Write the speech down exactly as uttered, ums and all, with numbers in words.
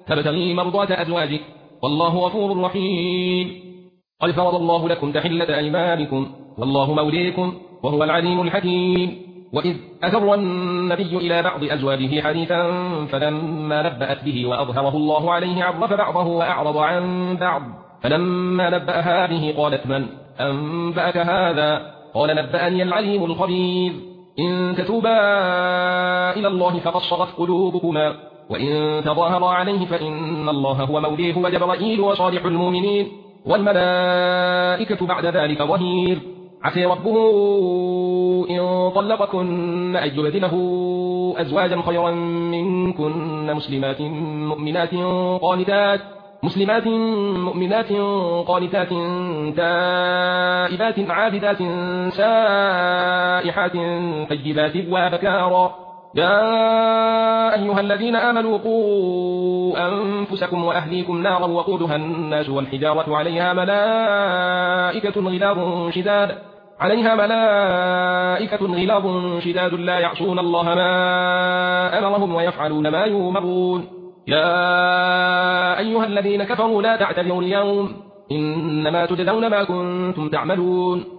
تبتغي مرضات أزواجك والله غفور رحيم. قد فرض الله لكم تحلة أيمانكم والله موليكم وهو العليم الحكيم. وإذ أسر النبي إلى بعض أزواجه حديثا فلما نبأت به وأظهره الله عليه عرف بعضه وأعرض عن بعض، فلما نبأها به قالت من أنبأك هذا؟ قال نبأني العليم الخبير. إن تتوبا إلى الله فقد صغت قلوبكما وإن تظاهرا عليه فإن الله هو موليه وجبرائيل وصالح المؤمنين والملائكة بعد ذلك ظهير. عسى ربه إن طلقكن أن يبدله أزواجا خيرا منكن مسلمات مؤمنات قانتات مسلمات مؤمنات قانتات تائبات عابدات سائحات طيبات وأبكارا. يا أيها الذين آمنوا قوا أنفسكم وأهليكم نارا وقودها الناس والحجارة عليها ملائكة غلاظ شداد عليها ملائكة غلاظ شداد لا يعصون الله ما أمرهم ويفعلون ما يؤمرون. يا أيها الذين كفروا لا تعتذروا اليوم إنما تجزون ما كنتم تعملون.